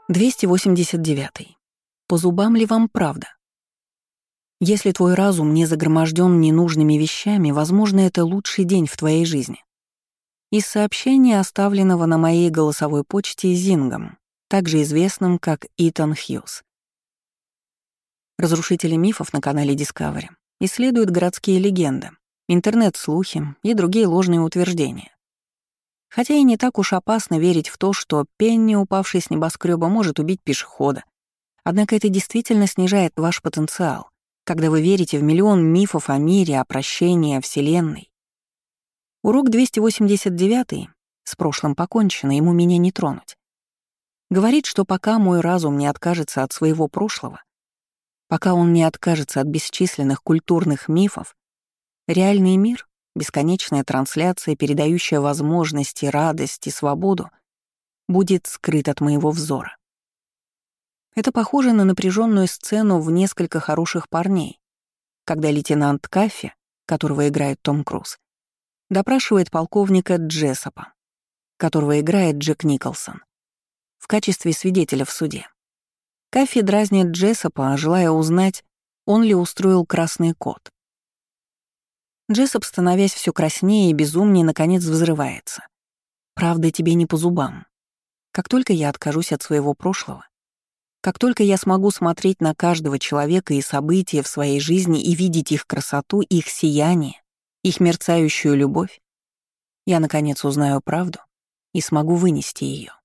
289. По зубам ли вам правда? Если твой разум не загроможден ненужными вещами, возможно, это лучший день в твоей жизни. Из сообщения, оставленного на моей голосовой почте Зингом, также известным как Итан Хьюз. Разрушители мифов на канале Discovery исследуют городские легенды, интернет-слухи и другие ложные утверждения. Хотя и не так уж опасно верить в то, что Пенни, упавший с небоскреба, может убить пешехода. Однако это действительно снижает ваш потенциал, когда вы верите в миллион мифов о мире, о прощении, о Вселенной. Урок 289, с прошлым покончено, ему меня не тронуть, говорит, что пока мой разум не откажется от своего прошлого, пока он не откажется от бесчисленных культурных мифов, реальный мир, бесконечная трансляция, передающая возможности, радость и свободу, будет скрыт от моего взора. Это похоже на напряженную сцену в «Несколько хороших парней», когда лейтенант Каффи, которого играет Том Круз, допрашивает полковника Джессопа, которого играет Джек Николсон, в качестве свидетеля в суде. Каффи дразнит Джессопа, желая узнать, он ли устроил красный код. Джессоп, становясь все краснее и безумнее, наконец взрывается. «Правда тебе не по зубам. Как только я откажусь от своего прошлого, как только я смогу смотреть на каждого человека и события в своей жизни и видеть их красоту, их сияние, их мерцающую любовь, я, наконец, узнаю правду и смогу вынести ее.